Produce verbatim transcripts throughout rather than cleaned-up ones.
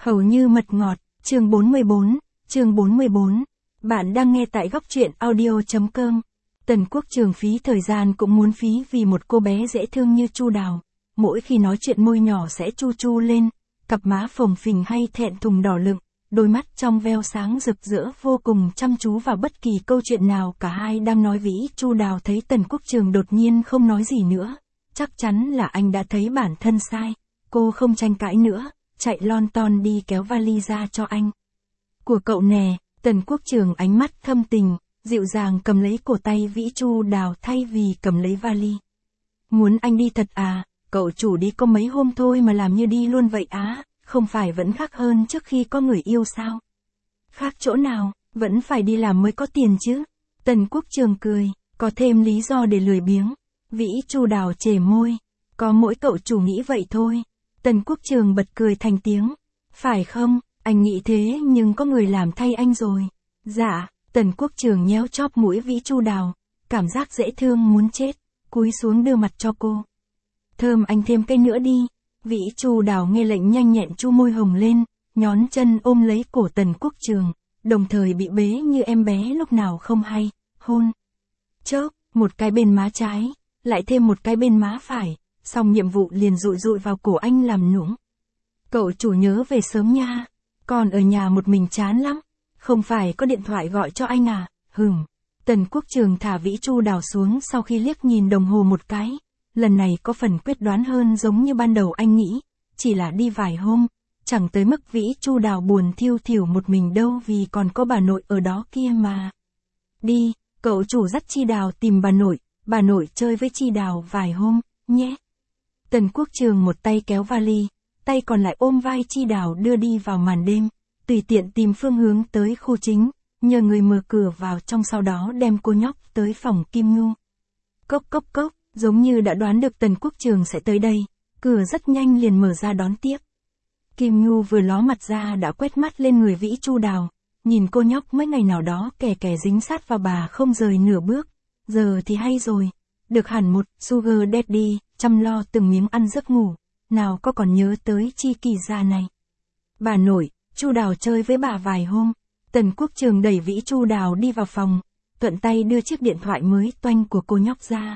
Hầu như mật ngọt, chương bốn mươi bốn, chương bốn mươi bốn. Bạn đang nghe tại góc truyện audio chấm com. Tần Quốc Trường phí thời gian cũng muốn phí vì một cô bé dễ thương như Chu Đào. Mỗi khi nói chuyện môi nhỏ sẽ chu chu lên, cặp má phồng phình hay thẹn thùng đỏ lựng, đôi mắt trong veo sáng rực rỡ vô cùng chăm chú vào bất kỳ câu chuyện nào cả hai đang nói vĩ. Chu Đào thấy Tần Quốc Trường đột nhiên không nói gì nữa, chắc chắn là anh đã thấy bản thân sai. Cô không tranh cãi nữa, chạy lon ton đi kéo vali ra cho anh. Của cậu nè. Tần Quốc Trường ánh mắt thâm tình, dịu dàng cầm lấy cổ tay vĩ Chu Đào thay vì cầm lấy vali. Muốn anh đi thật à, cậu chủ đi có mấy hôm thôi mà làm như đi luôn vậy á, không phải vẫn khác hơn trước khi có người yêu sao? Khác chỗ nào, vẫn phải đi làm mới có tiền chứ. Tần Quốc Trường cười, có thêm lý do để lười biếng. Vĩ Chu Đào chề môi, có mỗi cậu chủ nghĩ vậy thôi. Tần Quốc Trường bật cười thành tiếng. Phải không, anh nghĩ thế nhưng có người làm thay anh rồi. Dạ, Tần Quốc Trường nhéo chóp mũi vĩ Chu Đào, cảm giác dễ thương muốn chết, cúi xuống đưa mặt cho cô. Thơm anh thêm cái nữa đi. Vĩ Chu Đào nghe lệnh nhanh nhẹn chu môi hồng lên, nhón chân ôm lấy cổ Tần Quốc Trường, đồng thời bị bế như em bé lúc nào không hay, hôn. Chớp, một cái bên má trái, lại thêm một cái bên má phải, xong nhiệm vụ liền dụi dụi vào cổ anh làm nũng. Cậu chủ nhớ về sớm nha, còn ở nhà một mình chán lắm, không phải có điện thoại gọi cho anh à, hừm. Tần Quốc Trường thả vĩ Chu Đào xuống sau khi liếc nhìn đồng hồ một cái, lần này có phần quyết đoán hơn giống như ban đầu anh nghĩ, chỉ là đi vài hôm, chẳng tới mức vĩ Chu Đào buồn thiêu thiểu một mình đâu vì còn có bà nội ở đó kia mà. Đi, cậu chủ dắt Chi Đào tìm bà nội, bà nội chơi với Chi Đào vài hôm, nhé. Tần Quốc Trường một tay kéo vali, tay còn lại ôm vai Chi Đào đưa đi vào màn đêm, tùy tiện tìm phương hướng tới khu chính, nhờ người mở cửa vào trong sau đó đem cô nhóc tới phòng Kim Nhu. Cốc cốc cốc, giống như đã đoán được Tần Quốc Trường sẽ tới đây, cửa rất nhanh liền mở ra đón tiếp. Kim Nhu vừa ló mặt ra đã quét mắt lên người vĩ Chu Đào, nhìn cô nhóc mấy ngày nào đó kè kè dính sát vào bà không rời nửa bước, giờ thì hay rồi, được hẳn một sugar daddy, chăm lo từng miếng ăn giấc ngủ, nào có còn nhớ tới Chi Kỳ già này. Bà nội, Chu Đào chơi với bà vài hôm. Tần Quốc Trường đẩy vĩ Chu Đào đi vào phòng, thuận tay đưa chiếc điện thoại mới toanh của cô nhóc ra.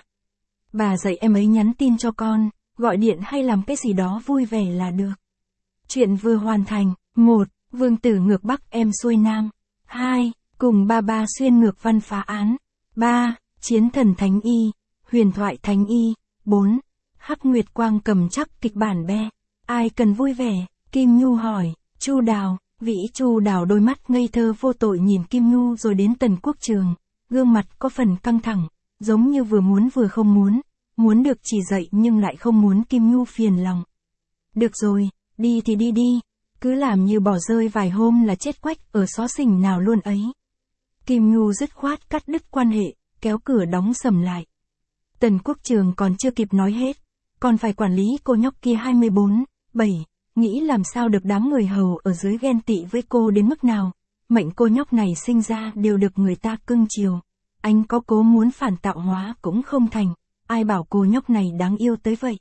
Bà dạy em ấy nhắn tin cho con, gọi điện hay làm cái gì đó vui vẻ là được. Chuyện vừa hoàn thành. Một. Vương tử ngược Bắc em xuôi Nam. Hai. Cùng ba ba xuyên ngược văn phá án. Ba. Chiến thần Thánh Y. Huyền thoại Thánh Y. Bốn. Hắc Nguyệt Quang cầm chắc kịch bản be. Ai cần vui vẻ? Kim Nhu hỏi. Chu Đào. Vĩ Chu Đào đôi mắt ngây thơ vô tội nhìn Kim Nhu rồi đến Tần Quốc Trường, gương mặt có phần căng thẳng, giống như vừa muốn vừa không muốn, muốn được chỉ dạy nhưng lại không muốn Kim Nhu phiền lòng. Được rồi, đi thì đi đi, cứ làm như bỏ rơi vài hôm là chết quách ở xó xỉnh nào luôn ấy. Kim Nhu dứt khoát cắt đứt quan hệ, kéo cửa đóng sầm lại. Tần Quốc Trường còn chưa kịp nói hết, còn phải quản lý cô nhóc kia hai mươi bốn, bảy. Nghĩ làm sao được đám người hầu ở dưới ghen tị với cô đến mức nào, mệnh cô nhóc này sinh ra đều được người ta cưng chiều. Anh có cố muốn phản tạo hóa cũng không thành, ai bảo cô nhóc này đáng yêu tới vậy.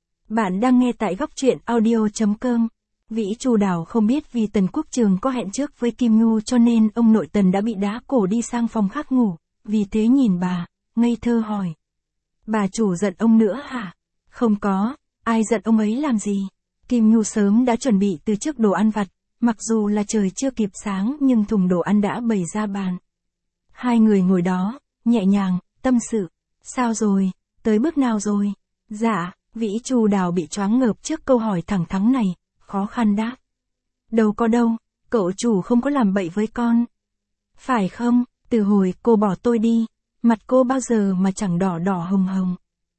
Bạn đang nghe tại góc truyện audio chấm com. Vĩ Chu Đào không biết vì Tần Quốc Trường có hẹn trước với Kim Nhu cho nên ông nội Tần đã bị đá cổ đi sang phòng khác ngủ, vì thế nhìn bà, ngây thơ hỏi. Bà chủ giận ông nữa hả? Không có, ai giận ông ấy làm gì? Kim Nhu sớm đã chuẩn bị từ trước đồ ăn vặt, mặc dù là trời chưa kịp sáng nhưng thùng đồ ăn đã bày ra bàn. Hai người ngồi đó, nhẹ nhàng, tâm sự. Sao rồi, tới bước nào rồi? Dạ, vĩ Chu Đào bị choáng ngợp trước câu hỏi thẳng thắn này, khó khăn đáp. Đâu có đâu, cậu chủ không có làm bậy với con. Phải không, từ hồi cô bỏ tôi đi, mặt cô bao giờ mà chẳng đỏ đỏ hồng hồng.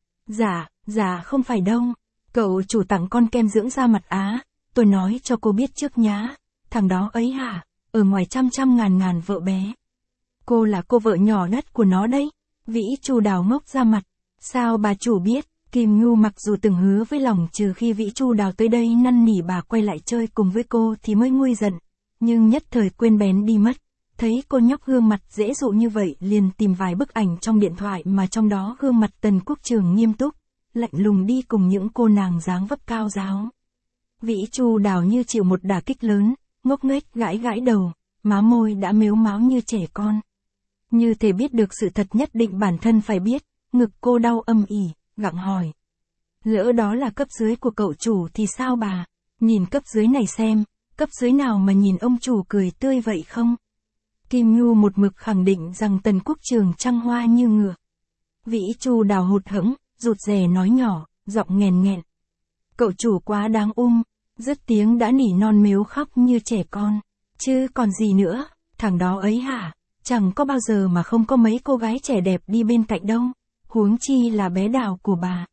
Dạ, dạ không phải đâu. Cậu chủ tặng con kem dưỡng da mặt á, tôi nói cho cô biết trước nhá, thằng đó ấy hả, ở ngoài trăm trăm ngàn ngàn vợ bé. Cô là cô vợ nhỏ nhất của nó đấy. Vĩ Chu Đào ngốc ra mặt, sao bà chủ biết? Kim Nhu mặc dù từng hứa với lòng trừ khi Vĩ Chu Đào tới đây năn nỉ bà quay lại chơi cùng với cô thì mới nguôi giận, nhưng nhất thời quên bén đi mất. Thấy cô nhóc gương mặt dễ dụ như vậy liền tìm vài bức ảnh trong điện thoại mà trong đó gương mặt Tần Quốc Trường nghiêm túc, lạnh lùng đi cùng những cô nàng dáng vóc cao ráo. Vĩ Chu Đào như chịu một đả kích lớn, ngốc nghếch gãi gãi đầu, má môi đã mếu máo như trẻ con. Như thể biết được sự thật nhất định bản thân phải biết, ngực cô đau âm ỉ, gặng hỏi. Lỡ đó là cấp dưới của cậu chủ thì sao bà? Nhìn cấp dưới này xem, cấp dưới nào mà nhìn ông chủ cười tươi vậy không? Kim Nhu một mực khẳng định rằng Tần Quốc Trường trăng hoa như ngựa. Vĩ Chu Đào hụt hẫng, rụt rè nói nhỏ, giọng nghèn nghẹn. Cậu chủ quá đáng um, dứt tiếng đã nỉ non mếu khóc như trẻ con. Chứ còn gì nữa, thằng đó ấy hả? Chẳng có bao giờ mà không có mấy cô gái trẻ đẹp đi bên cạnh đâu, huống chi là bé Đào của bà.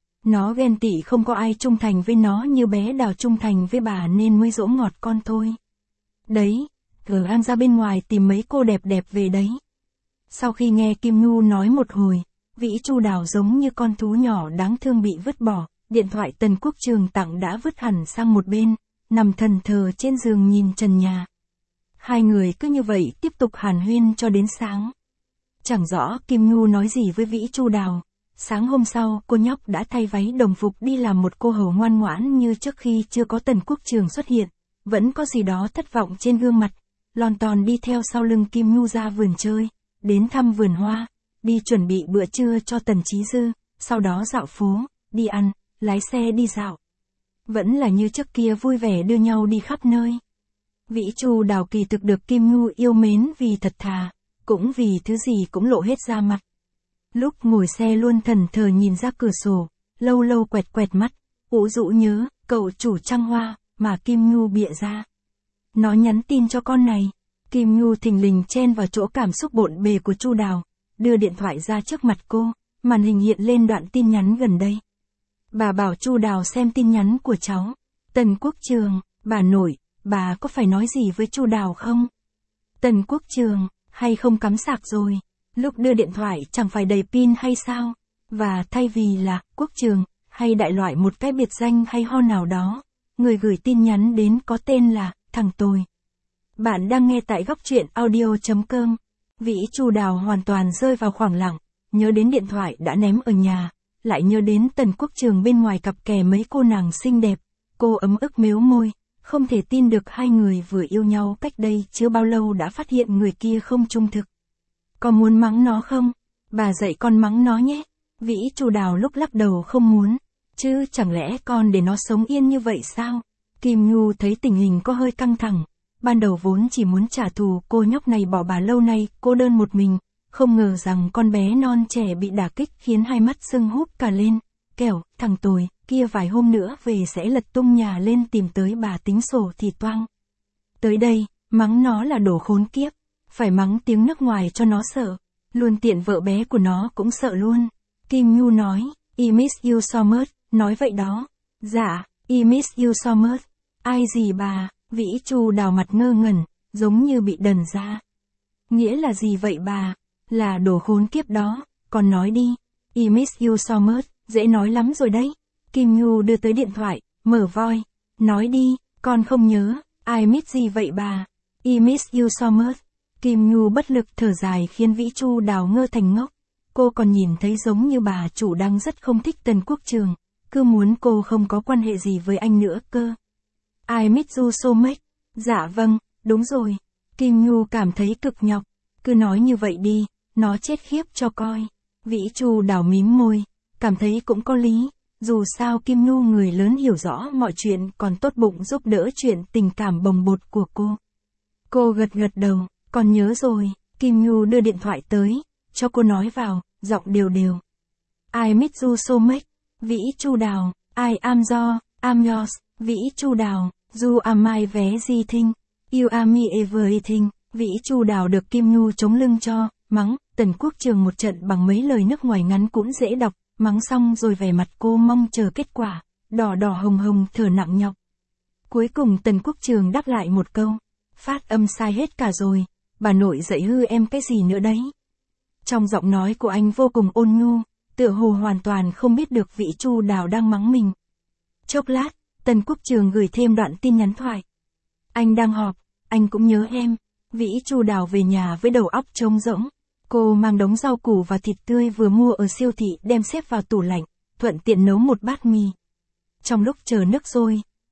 Nó ghen tị không có ai trung thành với nó như bé Đào trung thành với bà nên mới dỗ ngọt con thôi. Đấy, gờ ăn ra bên ngoài tìm mấy cô đẹp đẹp về đấy. Sau khi nghe Kim Nhu nói một hồi, Vĩ Chu Đào giống như con thú nhỏ đáng thương bị vứt bỏ, điện thoại Tần Quốc Trường tặng đã vứt hẳn sang một bên, nằm thần thờ trên giường nhìn trần nhà. Hai người cứ như vậy tiếp tục hàn huyên cho đến sáng. Chẳng rõ Kim Nhu nói gì với Vĩ Chu Đào. Sáng hôm sau, cô nhóc đã thay váy đồng phục đi làm một cô hầu ngoan ngoãn như trước khi chưa có Tần Quốc Trường xuất hiện. Vẫn có gì đó thất vọng trên gương mặt, lon ton đi theo sau lưng Kim Nhu ra vườn chơi, đến thăm vườn hoa, đi chuẩn bị bữa trưa cho Tần Chí Dư, sau đó dạo phố, đi ăn, lái xe đi dạo. Vẫn là như trước kia vui vẻ đưa nhau đi khắp nơi. Vĩ Chu Đào kỳ thực được Kim Nhu yêu mến vì thật thà, cũng vì thứ gì cũng lộ hết ra mặt. Lúc ngồi xe luôn thần thờ nhìn ra cửa sổ, lâu lâu quẹt quẹt mắt, ủ rũ nhớ, cậu chủ trăng hoa, mà Kim Nhu bịa ra. Nó nhắn tin cho con này. Kim Nhu thình lình chen vào chỗ cảm xúc bộn bề của Chu Đào, đưa điện thoại ra trước mặt cô, màn hình hiện lên đoạn tin nhắn gần đây. Bà bảo Chu Đào xem tin nhắn của cháu. Tần Quốc Trường, bà nội, bà có phải nói gì với Chu Đào không? Tần Quốc Trường, hay không cắm sạc rồi? Lúc đưa điện thoại chẳng phải đầy pin hay sao? Và thay vì là Quốc Trường, hay đại loại một cái biệt danh hay ho nào đó, người gửi tin nhắn đến có tên là thằng Tồi. Bạn đang nghe tại góc truyện audio chấm com. Vĩ Chu Đào hoàn toàn rơi vào khoảng lặng, nhớ đến điện thoại đã ném ở nhà, lại nhớ đến Tần Quốc Trường bên ngoài cặp kè mấy cô nàng xinh đẹp. Cô ấm ức mếu môi, không thể tin được hai người vừa yêu nhau cách đây chưa bao lâu đã phát hiện người kia không trung thực. Có muốn mắng nó không? Bà dạy con mắng nó nhé. Vĩ Chu Đào lúc lắc đầu không muốn. Chứ chẳng lẽ con để nó sống yên như vậy sao? Kim Nhu thấy tình hình có hơi căng thẳng. Ban đầu vốn chỉ muốn trả thù cô nhóc này bỏ bà lâu nay, cô đơn một mình. Không ngờ rằng con bé non trẻ bị đả kích khiến hai mắt sưng húp cả lên. Kẻo, thằng Tồi, kia vài hôm nữa về sẽ lật tung nhà lên tìm tới bà tính sổ thì toang. Tới đây, mắng nó là đồ khốn kiếp. Phải mắng tiếng nước ngoài cho nó sợ. Luôn tiện vợ bé của nó cũng sợ luôn. Kim Nhu nói, I miss you so much, nói vậy đó. Dạ, I miss you so much. Ai gì bà? Vĩ Chu Đào mặt ngơ ngẩn, giống như bị đần ra. Nghĩa là gì vậy bà? Là đồ khốn kiếp đó, con nói đi. I miss you so much, dễ nói lắm rồi đấy. Kim Nhu đưa tới điện thoại, mở voi. Nói đi, con không nhớ, I miss gì vậy bà? I miss you so much. Kim Nhu bất lực thở dài khiến Vĩ Chu Đào ngơ thành ngốc. Cô còn nhìn thấy giống như bà chủ đang rất không thích Tần Quốc Trường, cứ muốn cô không có quan hệ gì với anh nữa cơ. I miss you so much. Dạ vâng, đúng rồi. Kim Nhu cảm thấy cực nhọc. Cứ nói như vậy đi, nó chết khiếp cho coi. Vĩ Chu Đào mím môi, cảm thấy cũng có lý. Dù sao Kim Nhu người lớn hiểu rõ mọi chuyện còn tốt bụng giúp đỡ chuyện tình cảm bồng bột của cô. Cô gật gật đầu, còn nhớ rồi. Kim Nhu đưa điện thoại tới, cho cô nói vào, giọng đều đều. I miss you so much. Vĩ Chu Đào, I am your, I'm yours. Vĩ Chu Đào, you are my everything. You are me everything. Vĩ Chu Đào được Kim Nhu chống lưng cho, mắng, Tần Quốc Trường một trận bằng mấy lời nước ngoài ngắn cũng dễ đọc, mắng xong rồi vẻ mặt cô mong chờ kết quả, đỏ đỏ hồng hồng thở nặng nhọc. Cuối cùng Tần Quốc Trường đáp lại một câu, phát âm sai hết cả rồi, bà nội dạy hư em cái gì nữa đấy. Trong giọng nói của anh vô cùng ôn nhu, tựa hồ hoàn toàn không biết được Vĩ Chu Đào đang mắng mình. Chốc lát, Tần Quốc Trường gửi thêm đoạn tin nhắn thoại. Anh đang họp, anh cũng nhớ em. Vĩ Chu Đào về nhà với đầu óc trống rỗng. Cô mang đống rau củ và thịt tươi vừa mua ở siêu thị đem xếp vào tủ lạnh, thuận tiện nấu một bát mì. Trong lúc chờ nước sôi,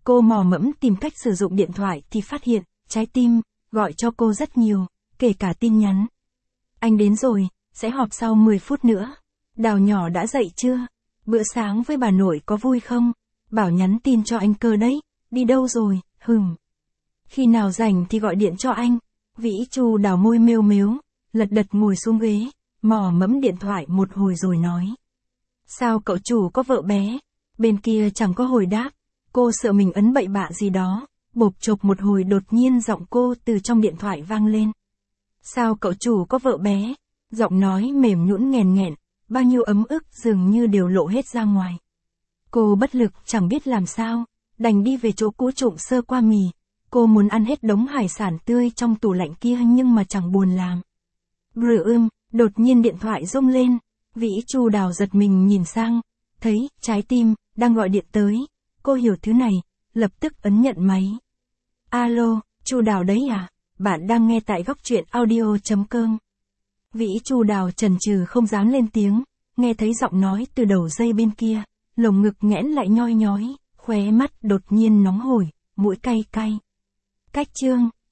Cô mò mẫm tìm cách sử dụng điện thoại thì phát hiện, Trái Tim, gọi cho cô rất nhiều, kể cả tin nhắn. Anh đến rồi, sẽ họp sau mười phút nữa. Đào nhỏ đã dậy chưa? Bữa sáng với bà nội có vui không? Bảo nhắn tin cho anh Cơ đấy, đi đâu rồi, hừm. Khi nào rảnh thì gọi điện cho anh. Vĩ Chu Đào môi mêu mếu, lật đật ngồi xuống ghế, mò mẫm điện thoại một hồi rồi nói. Sao cậu chủ có vợ bé? Bên kia chẳng có hồi đáp, cô sợ mình ấn bậy bạ gì đó, bộp chộp một hồi đột nhiên giọng cô từ trong điện thoại vang lên. Sao cậu chủ có vợ bé? Giọng nói mềm nhũn nghèn nghẹn, bao nhiêu ấm ức dường như đều lộ hết ra ngoài. Cô bất lực chẳng biết làm sao, đành đi về chỗ cũ trụng sơ qua mì. Cô muốn ăn hết đống hải sản tươi trong tủ lạnh kia nhưng mà chẳng buồn làm. Brừ ưm, đột nhiên điện thoại rung lên, Vĩ Chu Đào giật mình nhìn sang, thấy Trái Tim đang gọi điện tới. Cô hiểu thứ này, lập tức ấn nhận máy. Alo, Chu Đào đấy à? Bạn đang nghe tại góc truyện audio.com. Vĩ Chu Đào chần chừ không dám lên tiếng, nghe thấy giọng nói từ đầu dây bên kia, lồng ngực nghẽn lại nhoi nhói, khóe mắt đột nhiên nóng hổi, mũi cay cay. Cách chương